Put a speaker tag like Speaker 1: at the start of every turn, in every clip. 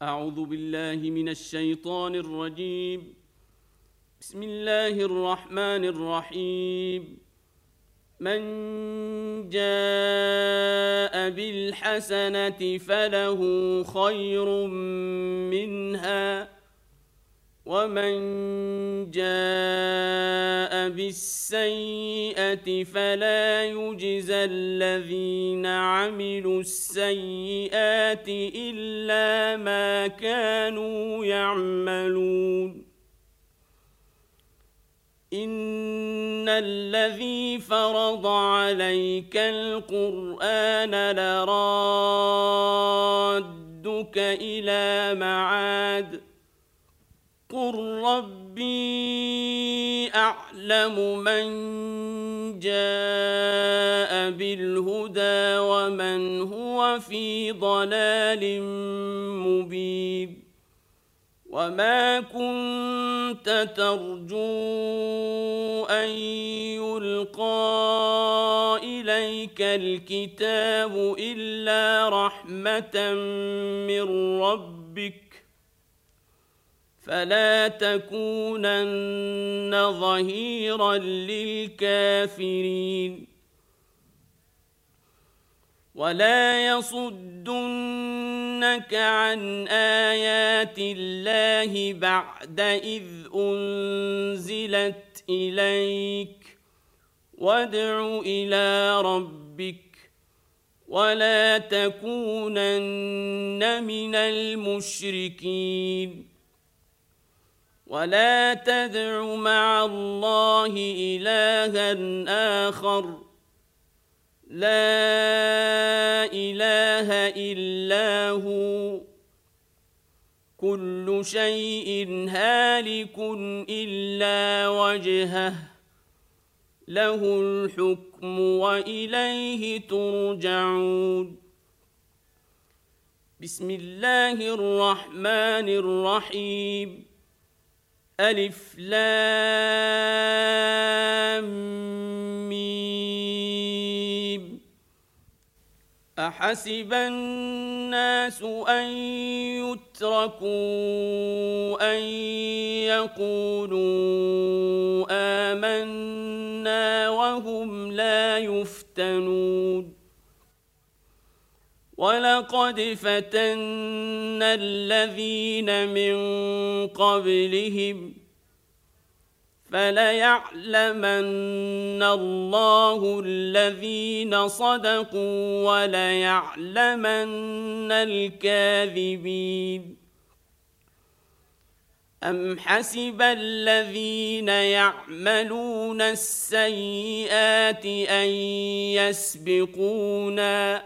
Speaker 1: أعوذ بالله من الشيطان الرجيم. بسم الله الرحمن الرحيم. من جاء بالحسنة فله خير منها ومن جاء بالسيئة فلا يجزى الذين عملوا السيئات إلا ما كانوا يعملون. إن الذي فرض عليك القرآن لرادك إلى معاد قل ربي أعلم من جاء بالهدى ومن هو في ضلال مبين. وما كنت ترجو أن يلقى إليك الكتاب إلا رحمة من ربك فلا تكونن ظهيرا للكافرين. ولا يصدنك عن آيات الله بعد إذ أنزلت إليك وادع إلى ربك ولا تكونن من المشركين. ولا تدع مع الله إلها آخر لا إله إلا هو كل شيء هالك إلا وجهه له الحكم وإليه ترجعون. بسم الله الرحمن الرحيم. ألف لام ميم. أحسب الناس أن يتركوا أن يقولوا آمنا وهم لا يفتنون. ولقد فتنا الذين من قبلهم فليعلمن الله الذين صدقوا وليعلمن الكاذبين. أم حسب الذين يعملون السيئات أن يسبقونا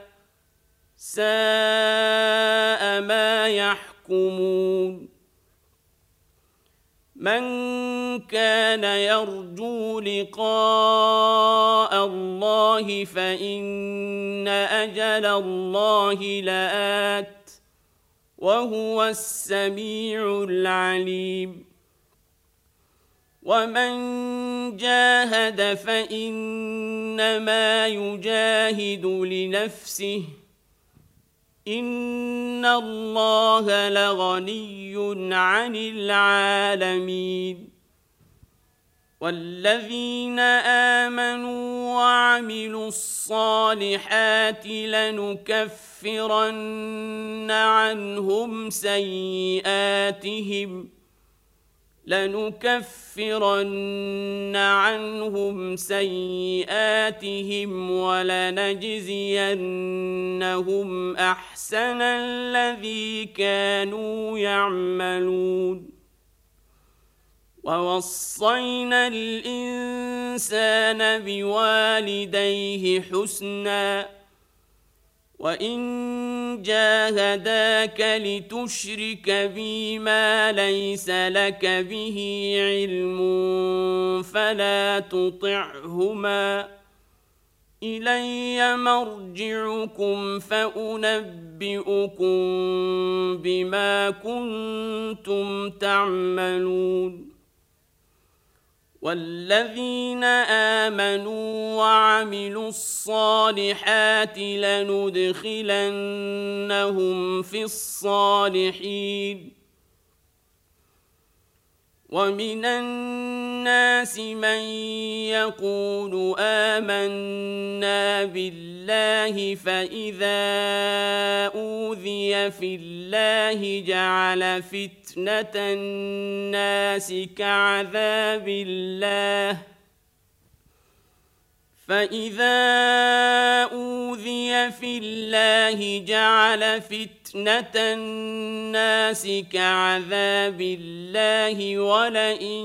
Speaker 1: ساء ما يحكمون. من كان يرجو لقاء الله فإن أجل الله لآت وهو السميع العليم. ومن جاهد فإنما يجاهد لنفسه إن الله لغني عن العالمين. والذين آمنوا وعملوا الصالحات لنكفرن عنهم سيئاتهم ولنجزينهم أحسن الذي كانوا يعملون. ووصينا الإنسان بوالديه حسنا وإن جاهداك لتشرك بي ما ليس لك به علم فلا تطعهما إلي مرجعكم فأنبئكم بما كنتم تعملون. والذين آمنوا وعملوا الصالحات لندخلنهم في الصالحين ومن الناس من يقول آمنا بالله فإذا أوذي في الله جعل فتنة الناس كعذاب الله ولئن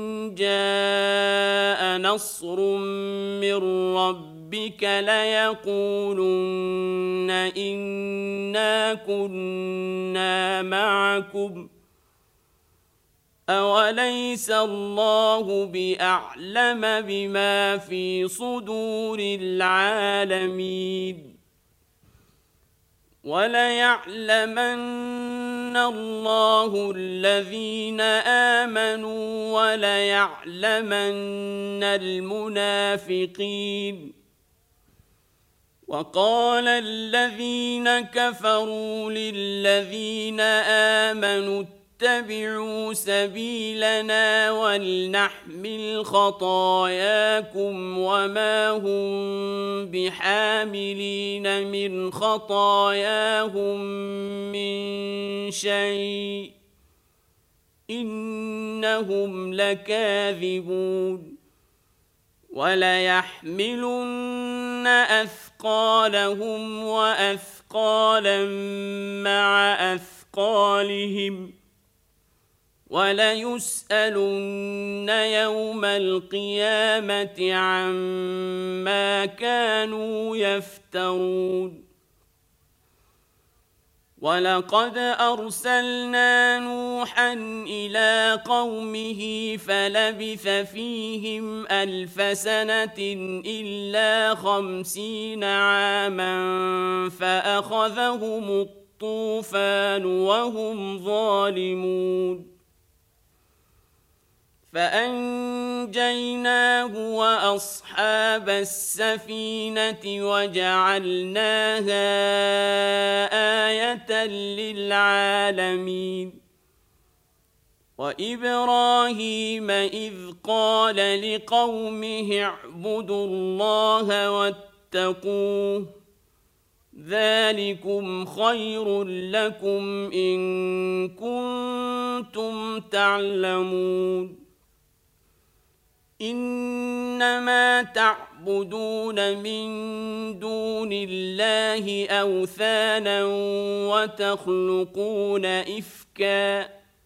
Speaker 1: جاء نصر من ربك ليقولن إنا كنا معكم أوليس الله بأعلم بما في صدور العالمين وليعلمن الله الذين آمنوا وليعلمن المنافقين وقال الذين كفروا للذين آمنوا اتبعوا سبيلنا ولنحمل خطاياكم وما هم بحاملين من خطاياهم من شيء إنهم لكاذبون وليحملن أثقالهم وأثقالا مع أثقالهم وليسألن يوم القيامة عما كانوا يفترون ولقد أرسلنا نوحا إلى قومه فلبث فيهم 1000 سنة إلا 50 عاما فأخذهم الطوفان وهم ظالمون فأنجيناه وأصحاب السفينة وجعلناها آية للعالمين وإبراهيم إذ قال لقومه اعبدوا الله واتقوه ذلكم خير لكم إن كنتم تعلمون إنما تعبدون من دون الله أوثانا وتخلقون إفكا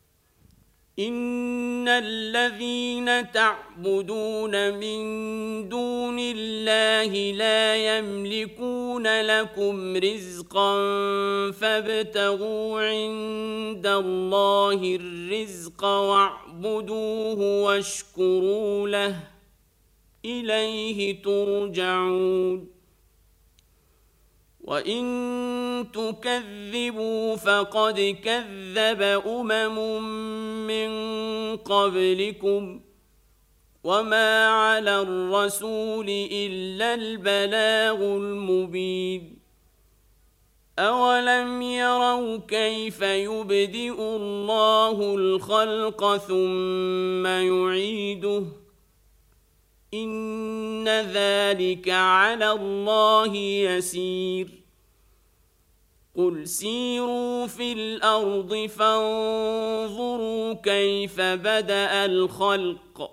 Speaker 1: إن الذين تعبدون من دون الله لا يملكون لكم رزقا فابتغوا عند الله الرزق واعبدوه واشكروا له إليه ترجعون وإن تكذبوا فقد كذب من قبلكم وما على الرسول إلا البلاغ المبين أولم يروا كيف يبدئ الله الخلق ثم يعيده إن ذلك على الله يسير قل سيروا في الأرض فانظروا كيف بدأ الخلق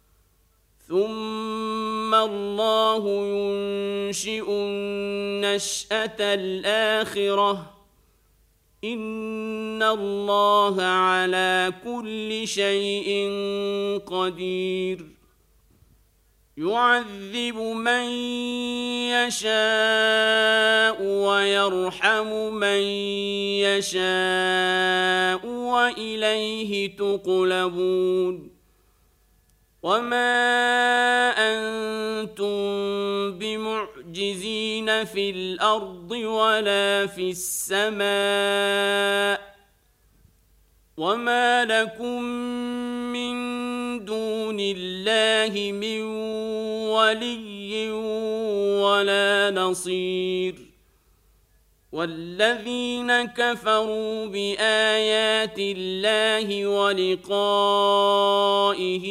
Speaker 1: ثم الله ينشئ النشأة الآخرة إن الله على كل شيء قدير يعذب من يشاء ويرحم من يشاء وإليه تقلبون وما أنتم بمعجزين في الأرض ولا في السماء وما لكم من دون الله من ولي ولا نصير والذين كفروا بآيات الله ولقائه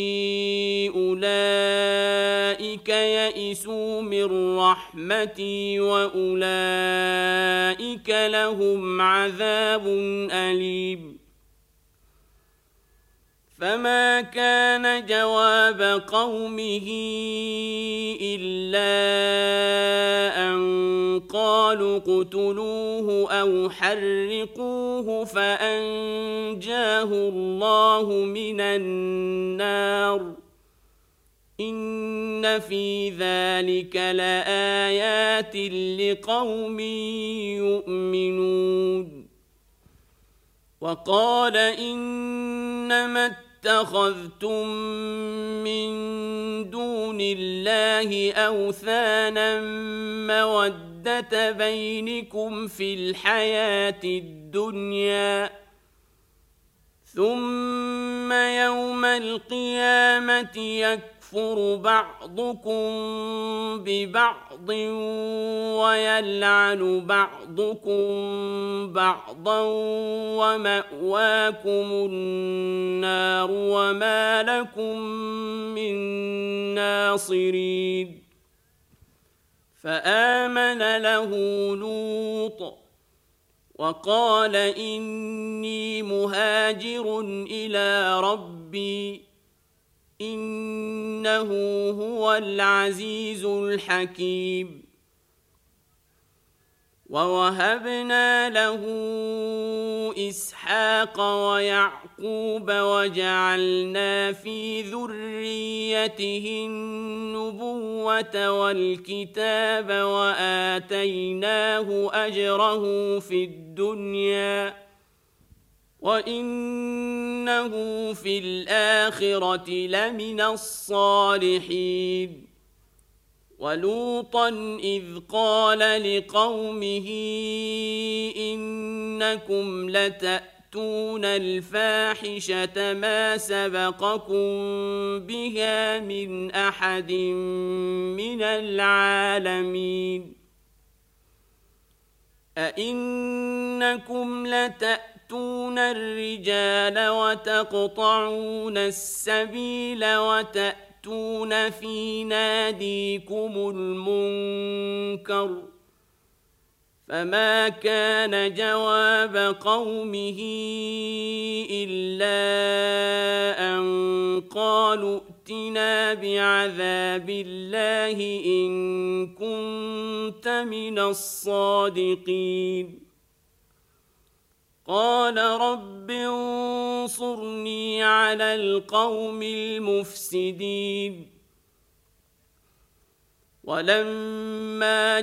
Speaker 1: أولئك يئسوا من رحمتي وأولئك لهم عذاب أليم فما كان جواب قومه إلا أن قالوا اقتلوه أو حرقوه فأنجاه الله من النار إن في ذلك لآيات لقوم يؤمنون وقال إنما اتخذتم من دون الله أوثانا مودة بينكم في الحياة الدنيا ثم يوم القيامة يكفر بعضكم ببعض ويلعن بعضكم بعضا ومأواكم النار وما لكم من ناصرين فآمن له لوط وقال إني مهاجر إلى ربي إنه هو العزيز الحكيم ووهبنا له إسحاق ويعقوب وجعلنا في ذريته النبوة والكتاب وآتيناه أجره في الدنيا وإنه في الآخرة لمن الصالحين ولوطا إذ قال لقومه إنكم لتأتون الفاحشة ما سبقكم بها من أحد من العالمين أئنكم لتأتون الرجال وتقطعون السبيل وتأتون في ناديكم المنكر فما كان جواب قومه إلا أن قالوا ائتنا بعذاب الله إن كنت من الصادقين قال رب انصرني على القوم المفسدين ولما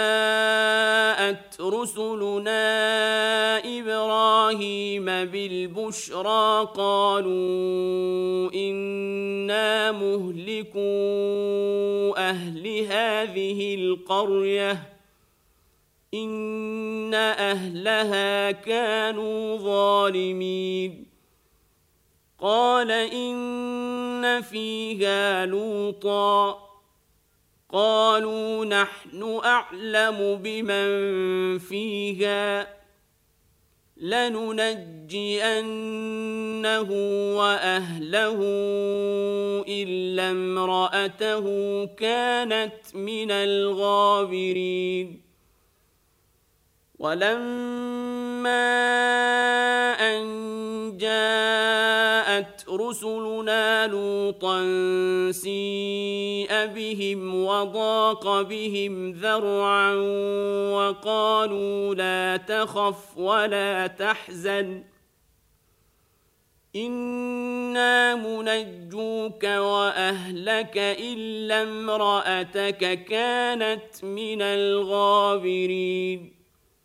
Speaker 1: جاءت رسلنا إبراهيم بالبشرى قالوا إنا مهلكو أهل هذه القرية إن أهلها كانوا ظالمين قال إن فيها لوطا قالوا نحن أعلم بمن فيها لننجينه وأهله إلا امرأته كانت من الغابرين ولما أن جاءت رسلنا لوطا سيء بهم وضاق بهم ذرعا وقالوا لا تخف ولا تحزن إنا منجوك وأهلك إلا امرأتك كانت من الغابرين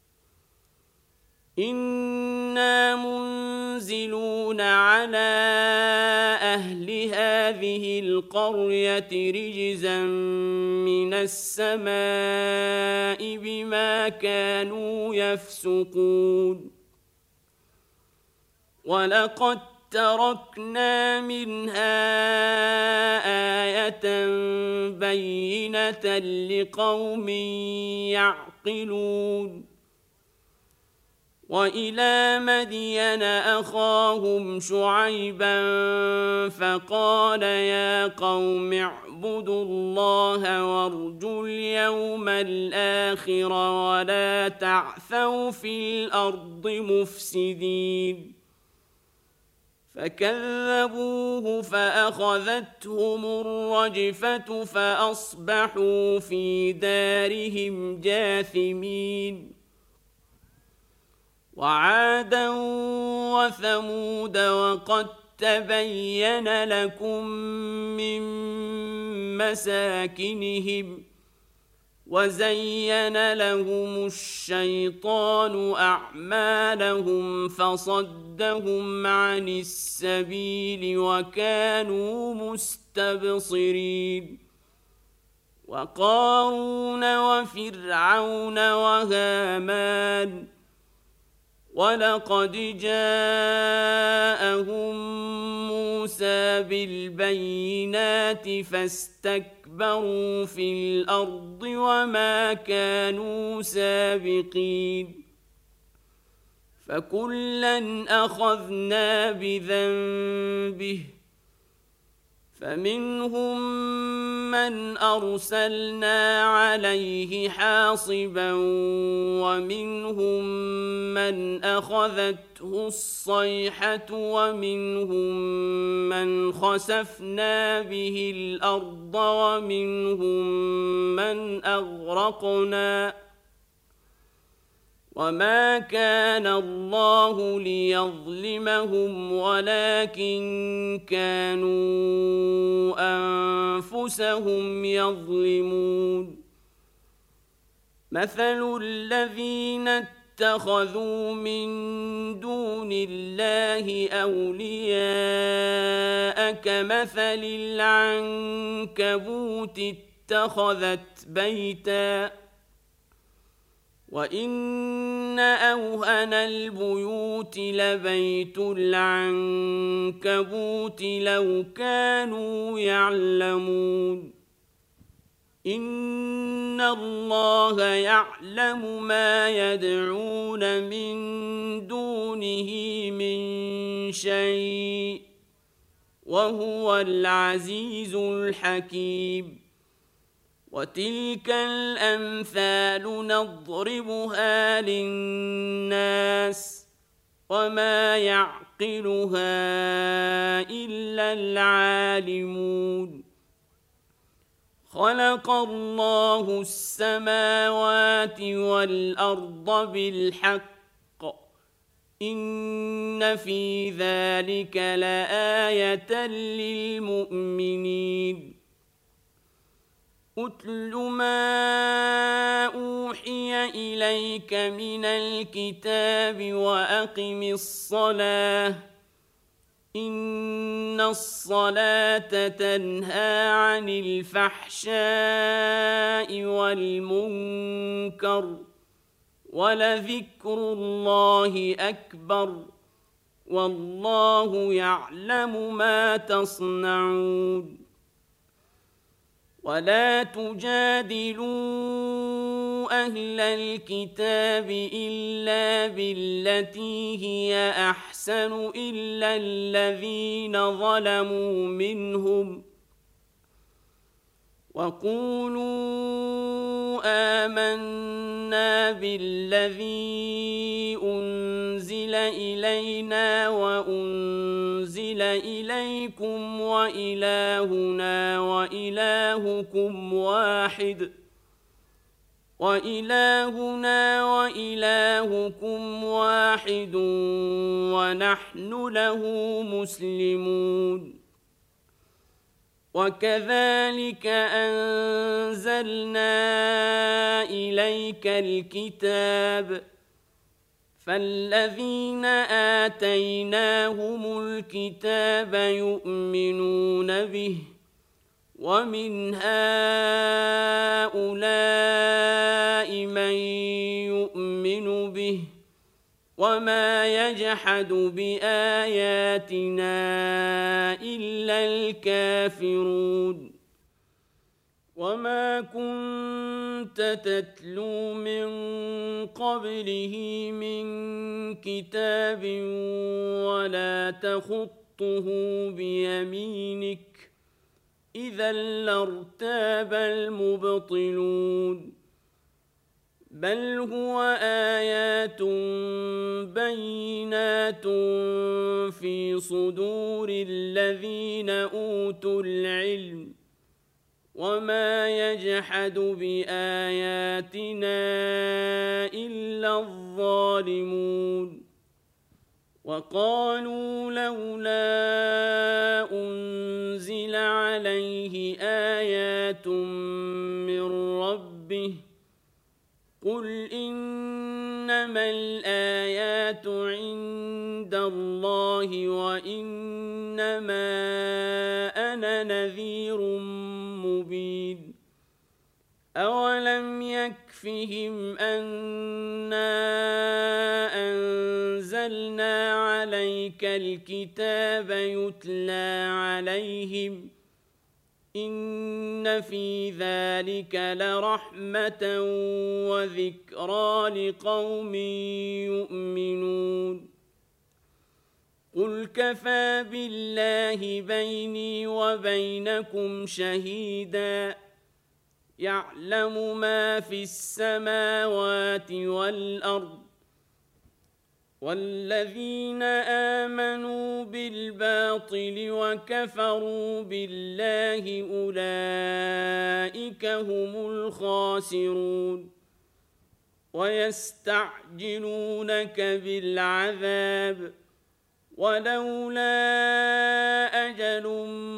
Speaker 1: إنا منزلون على أهل هذه القرية رجزا من السماء بما كانوا يفسقون ولقد تركنا منها آية بينة لقوم يعقلون وإلى مدين أخاهم شعيبا فقال يا قوم اعبدوا الله وارجوا اليوم الآخر ولا تعثوا في الأرض مفسدين فكذبوه فأخذتهم الرجفة فأصبحوا في دارهم جاثمين وعادا وثمود وقد تبين لكم من مساكنهم وزين لهم الشيطان أعمالهم فصدهم عن السبيل وكانوا مستبصرين وقارون وفرعون وهامان ولقد جاءهم موسى بالبينات فاستكبروا في الأرض وما كانوا سابقين فكلا أخذنا بذنبه فمنهم من أرسلنا عليه حاصبا ومنهم من أخذته الصيحة ومنهم من خسفنا به الأرض ومنهم من أغرقنا وما كان الله ليظلمهم ولكن كانوا أنفسهم يظلمون مثل الذين اتخذوا من دون الله أولياء كمثل العنكبوت اتخذت بيتا وإن أوهن البيوت لبيت العنكبوت لو كانوا يعلمون إن الله يعلم ما يدعون من دونه من شيء وهو العزيز الحكيم وتلك الأمثال نضربها للناس وما يعقلها إلا العالمون خلق الله السماوات والأرض بالحق إن في ذلك لآية للمؤمنين أتل ما أوحي إليك من الكتاب وأقم الصلاة إن الصلاة تنهى عن الفحشاء والمنكر ولذكر الله أكبر والله يعلم ما تصنعون ولا تجادلوا أهل الكتاب إلا بالتي هي أحسن إلا الذين ظلموا منهم وقولوا آمنا بالذي أنزل إلينا وأنزل إليكم وإلهنا وإلهكم واحد ونحن له مسلمون وكذلك أنزلنا إليك الكتاب فالذين آتيناهم الكتاب يؤمنون به ومن هؤلاء من يؤمن به وما يجحد بآياتنا إلا الكافرون وما كنت تتلو من قبله من كتاب ولا تخطه بيمينك إذا لارتاب المبطلون بل هو آيات بينات في صدور الذين أوتوا العلم وما يجحد بآياتنا إلا الظالمون وقالوا لولا أنزل عليه آيات من ربه قل إنما الآيات عند الله وإنما أنا نذير مبين أولم يكفهم أنا أنزلنا عليك الكتاب يتلى عليهم إن في ذلك لرحمة وذكرى لقوم يؤمنون قل كفى بالله بيني وبينكم شهيدا يعلم ما في السماوات والأرض والذين آمنوا بالباطل وكفروا بالله أولئك هم الخاسرون ويستعجلونك بالعذاب ولولا أجل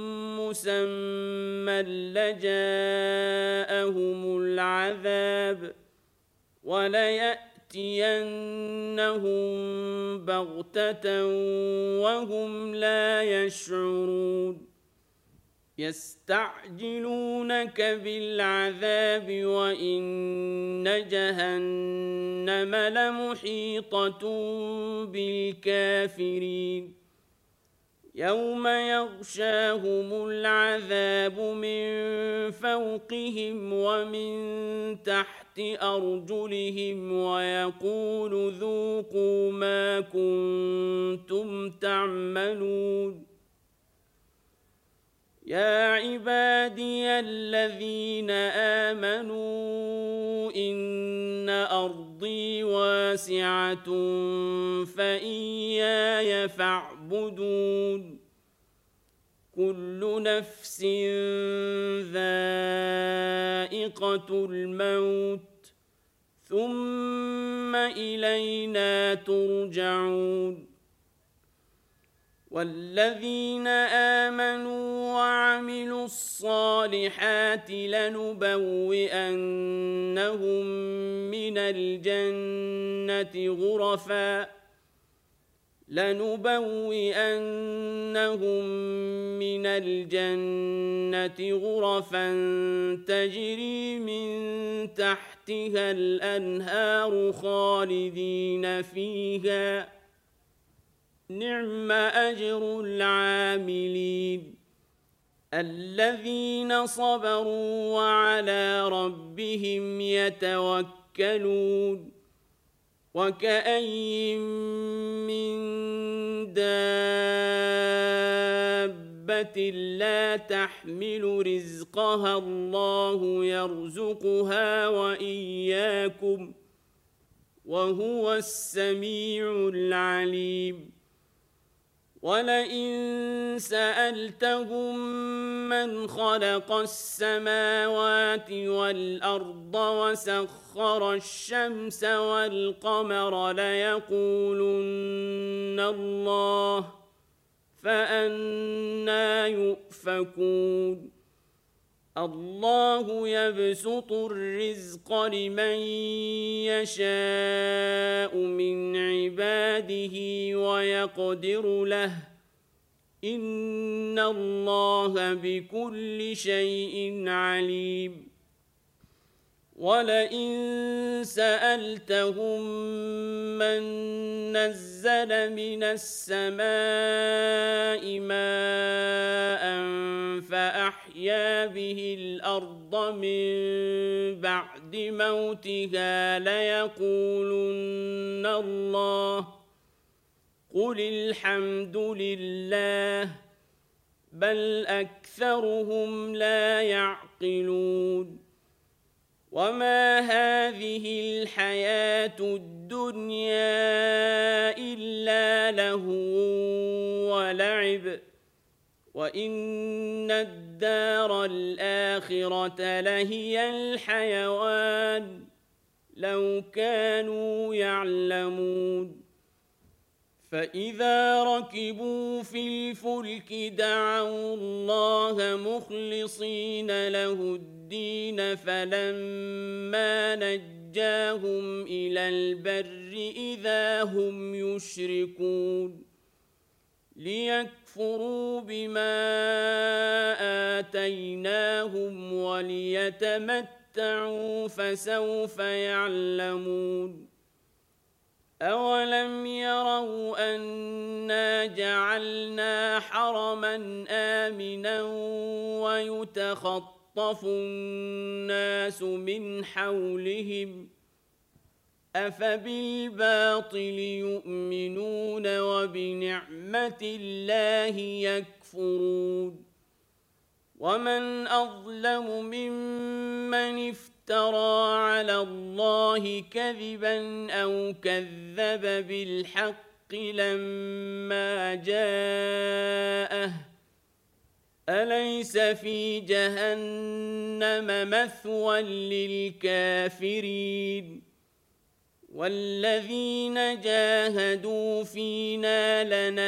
Speaker 1: مسمى لجاءهم العذاب وليأتينهم بغتة وهم لا يشعرون يستعجلونك بالعذاب وإن جهنم لمحيطة بالكافرين يوم يغشاهم العذاب من فوقهم ومن تحت أرجلهم ويقول ذوقوا ما كنتم تعملون يا عبادي الذين آمنوا إن أرضي واسعة فإياي فاعبدون كل نفس ذائقة الموت ثم إلينا ترجعون والذين آمنوا وعملوا الصالحات لنبوئنهم من الجنة غرفا تجري من تحتها الأنهار خالدين فيها نعم أجر العاملين الذين صبروا وعلى ربهم يتوكلون وكأين من دابة لا تحمل رزقها الله يرزقها وإياكم وهو السميع العليم ولئن سألتهم من خلق السماوات والأرض وسخر الشمس والقمر ليقولن الله فأنى يؤفكون الله يبسط الرزق لمن يشاء من عباده ويقدر له إن الله بكل شيء عليم ولئن سألتهم من نزل من السماء ماء فأحيا به الأرض من بعد موتها ليقولن الله قل الحمد لله بل أكثرهم لا يعقلون وما هذه الحياة الدنيا إلا لهو ولعب وإن الدار الآخرة لهي الحيوان لو كانوا يعلمون فإذا ركبوا في الفلك دعوا الله مخلصين له الدين فلما نجاهم إلى البر إذا هم يشركون ليكفروا بما آتيناهم وليتمتعوا فسوف يعلمون أولم يروا أنا جعلنا حرما آمنا ويتخطف الناس من حولهم أفبالباطل يؤمنون وبنعمة الله يكفرون ومن أظلم ممن افترى على الله كذبا أو كذب بالحق لما جاءه أليس في جهنم مثوى للكافرين والذين جاهدوا فينا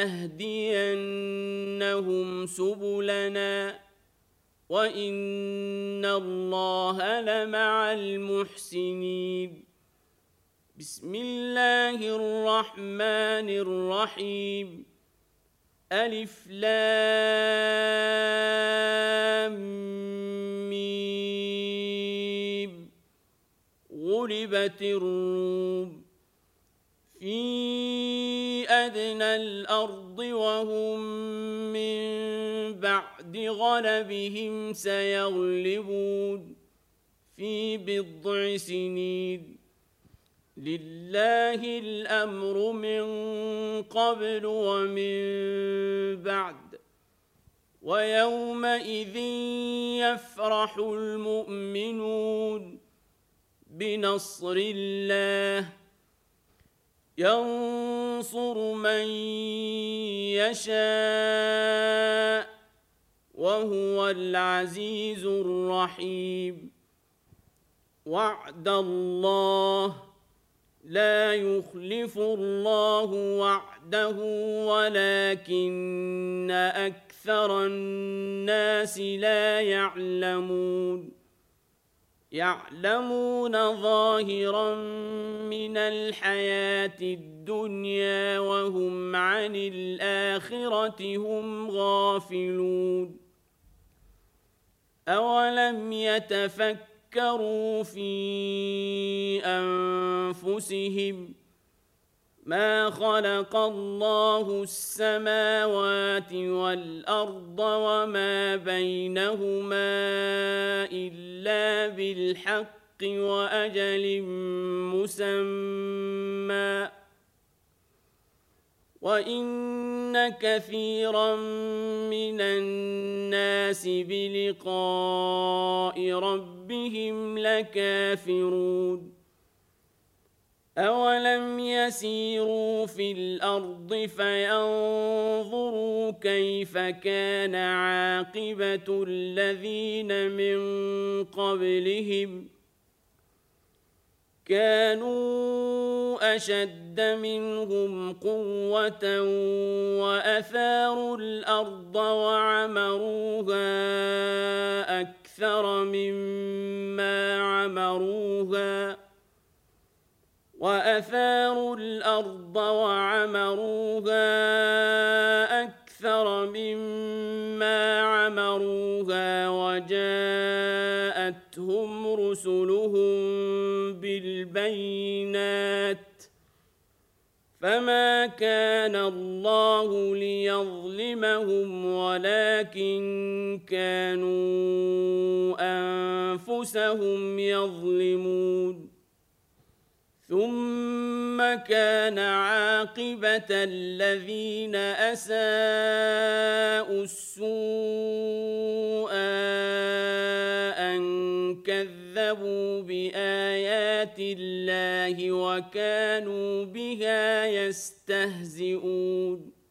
Speaker 1: لنهدينهم سبلنا وإن الله لمع المحسنين بسم الله الرحمن الرحيم ألف لام ميم غلبت الروم في أدنى الأرض وهم من بعد غلبهم سيغلبون في بضع سنين لله الأمر من قبل ومن بعد ويومئذ يفرح المؤمنون بنصر الله ينصر من يشاء وهو العزيز الرحيم وعد الله لا يخلف الله وعده ولكن أكثر الناس لا يعلمون يعلمون ظاهرا من الحياة الدنيا وهم عن الآخرة هم غافلون أولم يتفكروا في أنفسهم ما خلق الله السماوات والأرض وما بينهما إلا بالحق وأجل مسمى وإن كثيرا من الناس بلقاء ربهم لكافرون أولم يسيروا في الأرض فينظروا كيف كان عاقبة الذين من قبلهم كانوا أشد منهم قوة وأثاروا الأرض وعمروها أكثر مما عمروها وجاءتهم رسلهم بالبينات فما كان الله ليظلمهم ولكن كانوا أنفسهم يظلمون ثم كان عاقبة الذين أساءوا السوء أن كذبوا بآيات الله وكانوا بها يستهزئون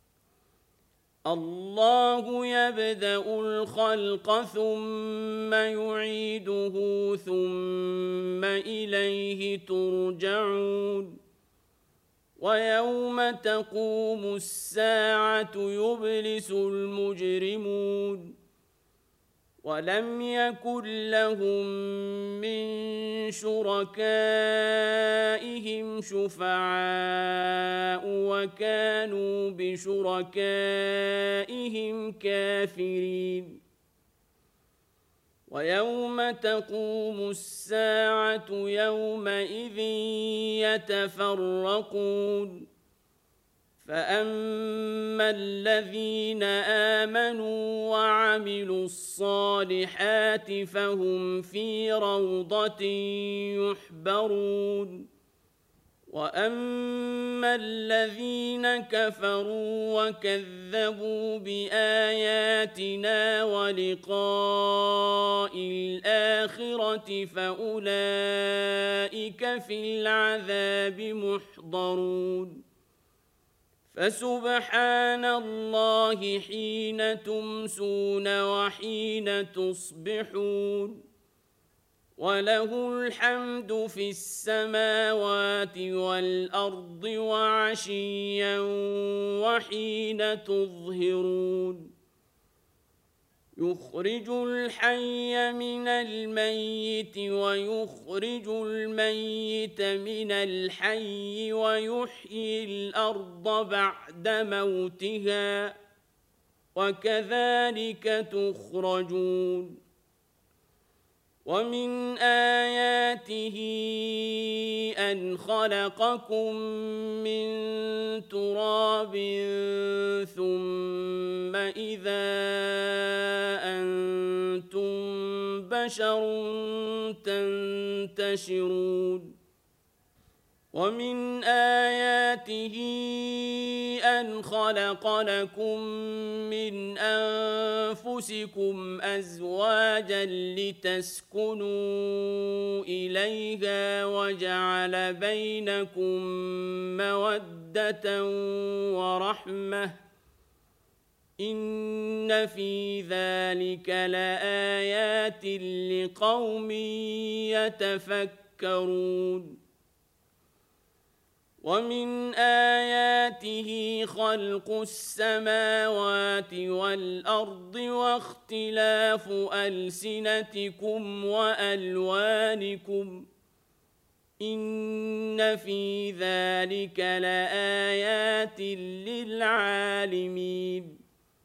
Speaker 1: الله يبدأ الخلق ثم يعيده ثم إليه ترجعون ويوم تقوم الساعة يبلس المجرمون ولم يكن لهم من شركائهم شفعاء وكانوا بشركائهم كافرين ويوم تقوم الساعة يومئذ يتفرقون فأما الذين آمنوا وعملوا الصالحات فهم في روضة يحبرون وأما الذين كفروا وكذبوا بآياتنا ولقاء الآخرة فأولئك في العذاب محضرون فسبحان الله حين تمسون وحين تصبحون وله الحمد في السماوات والأرض وعشيا وحين تظهرون يخرج الحي من الميت ويخرج الميت من الحي ويحيي الأرض بعد موتها وكذلك تخرجون ومن آياته أن خلقكم من تراب ثم إذا أنتم بشر تنتشرون ومن آياته أن خلق لكم من أنفسكم أزواجا لتسكنوا إليها وجعل بينكم مودة ورحمة إن في ذلك لآيات لقوم يتفكرون ومن آياته خلق السماوات والأرض واختلاف ألسنتكم وألوانكم إن في ذلك لآيات للعالمين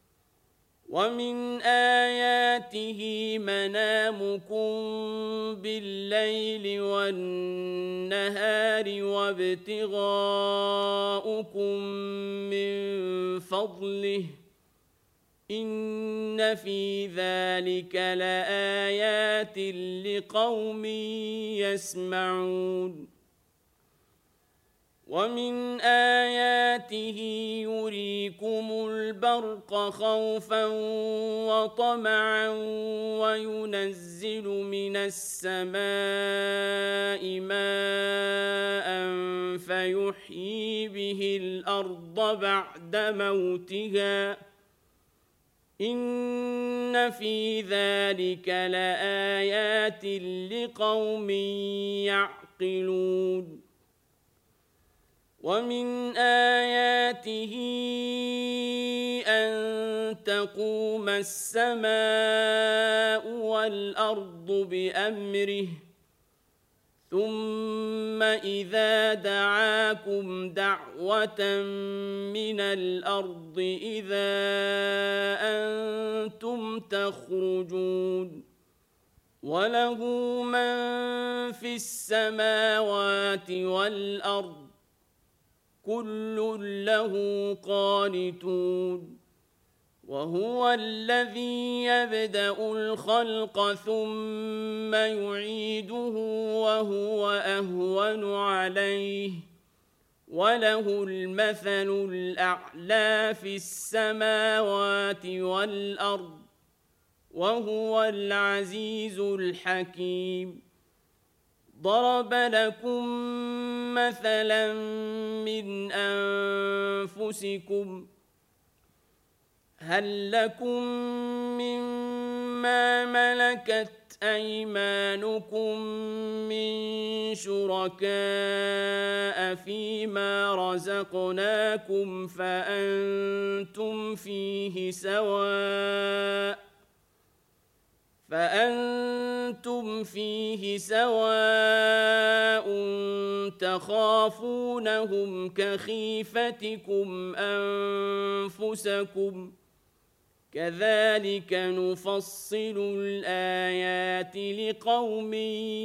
Speaker 1: ومن آياته منامكم بالليل والنهار وابتغاؤكم من فضله إن في ذلك لآيات لقوم يسمعون ومن آياته يريكم البرق خوفا وطمعا وينزل من السماء ماء فيحيي به الأرض بعد موتها إن في ذلك لآيات لقوم يعقلون ومن آياته أن تقوم السماء والأرض بأمره ثم إذا دعاكم دعوة من الأرض إذا أنتم تخرجون وله من في السماوات والأرض كل له قانتون وهو الذي يبدأ الخلق ثم يعيده وهو أهون عليه وله المثل الأعلى في السماوات والأرض وهو العزيز الحكيم ضرب لكم مثلا من أنفسكم هل لكم مما ملكت أيمانكم من شركاء فيما رزقناكم فأنتم فيه سواء تخافونهم كخيفتكم أنفسكم كذلك نفصل الآيات لقوم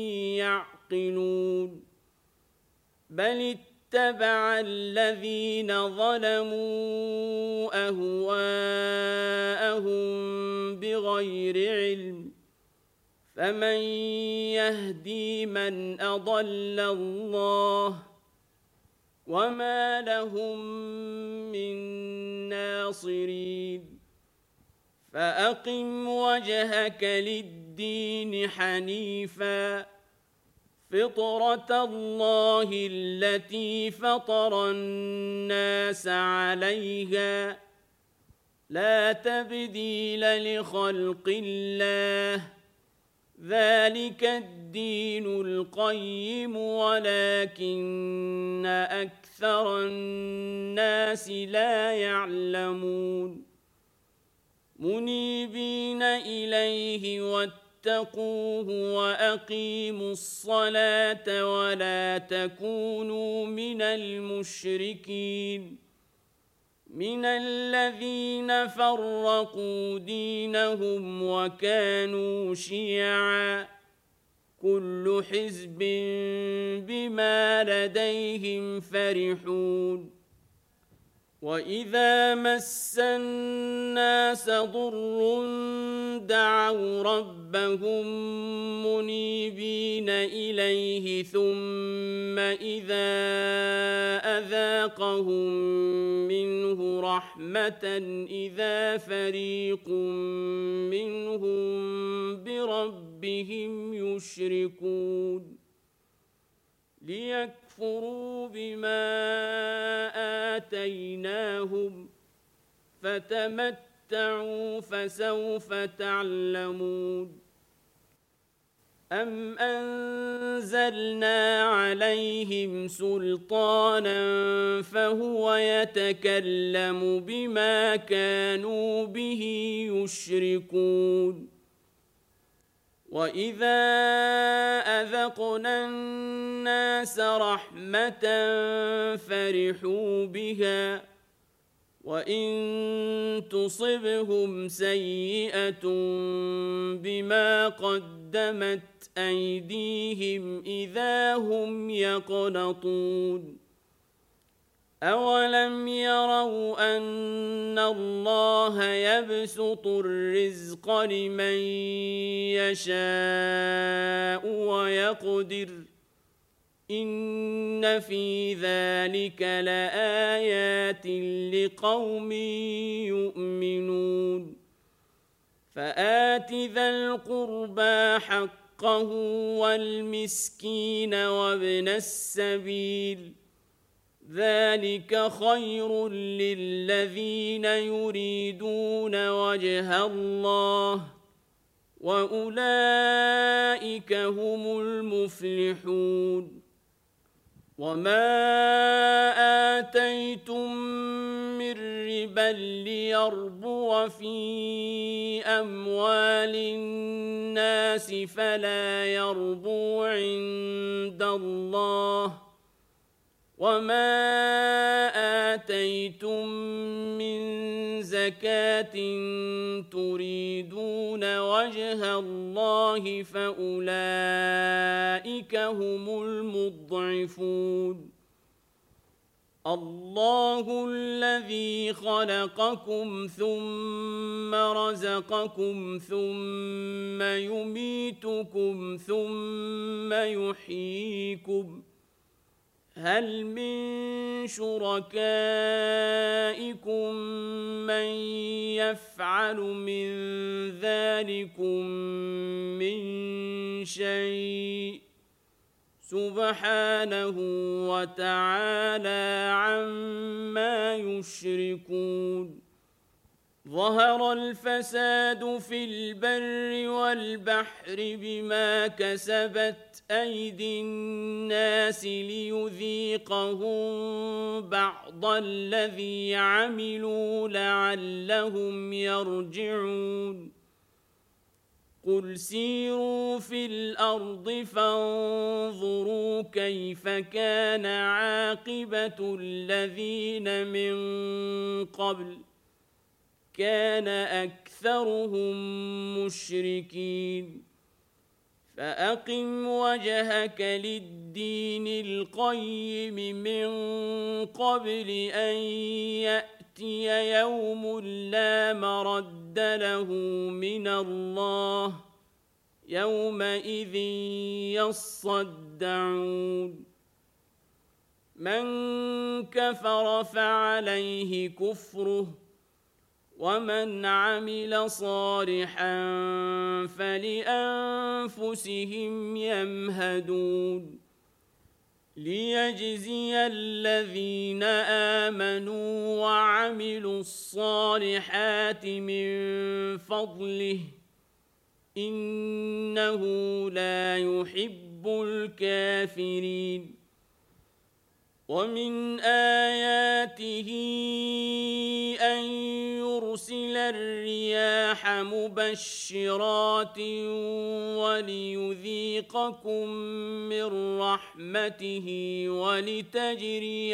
Speaker 1: يعقلون بل اتبع الذين ظلموا أهواءهم بغير علم فمن يهدي من أضل الله وما لهم من ناصرين فأقم وجهك للدين حنيفا فطرة الله التي فطر الناس عليها لا تبديل لخلق الله ذلك الدين القيم ولكن أكثر الناس لا يعلمون منيبين إليه واتقوه وأقيموا الصلاة ولا تكونوا من المشركين من الذين فرقوا دينهم وكانوا شيعا كل حزب بما لديهم فرحون وإذا مس الناس ضر دعوا ربهم منيبين إليه ثم إذا أذاقهم منه رحمة إذا فريق منهم بربهم يشركون ليكفروا بما آتيناهم فتمتعوا فسوف تعلمون أم أنزلنا عليهم سلطانا فهو يتكلم بما كانوا به يشركون وإذا أذقنا الناس رحمة فرحوا بها وإن تصبهم سيئة بما قدمت أيديهم إذا هم يقنطون أولم يروا أن الله يبسط الرزق لمن يشاء ويقدر إن في ذلك لآيات لقوم يؤمنون فآت ذا القربى حقه والمسكين وابن السبيل ذلك خير للذين يريدون وجه الله وأولئك هم المفلحون وما آتيتم من ربا ليربو في أموال الناس فلا يربو عند الله وما آتيتم من زكاة زكاة تريدون وجه الله فأولئك هم المضعفون الله الذي خلقكم ثم رزقكم ثم يميتكم ثم يحييكم هل من شركائكم من يفعل من ذلكم من شيء سبحانه وتعالى عما يشركون ظهر الفساد في البر والبحر بما كسبت أيدي الناس ليذيقهم بعض الذي عملوا لعلهم يرجعون قل سيروا في الأرض فانظروا كيف كان عاقبة الذين من قبل كان أكثرهم مشركين فأقم وجهك للدين القيم من قبل أن يأتي يوم لا مرد له من الله يومئذ يصدعون من كفر فعليه كفره ومن عمل صالحا فلأنفسهم يمهدون ليجزي الذين آمنوا وعملوا الصالحات من فضله إنه لا يحب الكافرين ومن آياته أن يرسل الرياح مبشرات وليذيقكم من رحمته ولتجري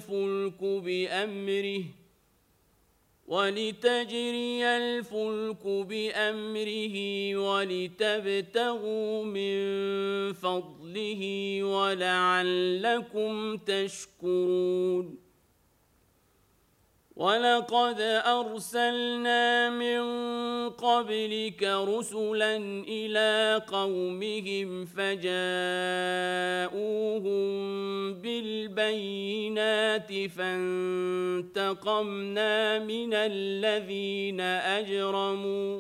Speaker 1: الفلك بأمره ولتبتغوا من فضله ولعلكم تشكرون ولقد أرسلنا من قبلك رسلا إلى قومهم فجاءوهم بالبينات فانتقمنا من الذين أجرموا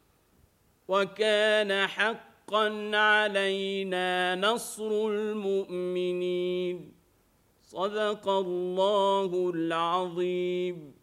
Speaker 1: وكان حقا علينا نصر المؤمنين صدق الله العظيم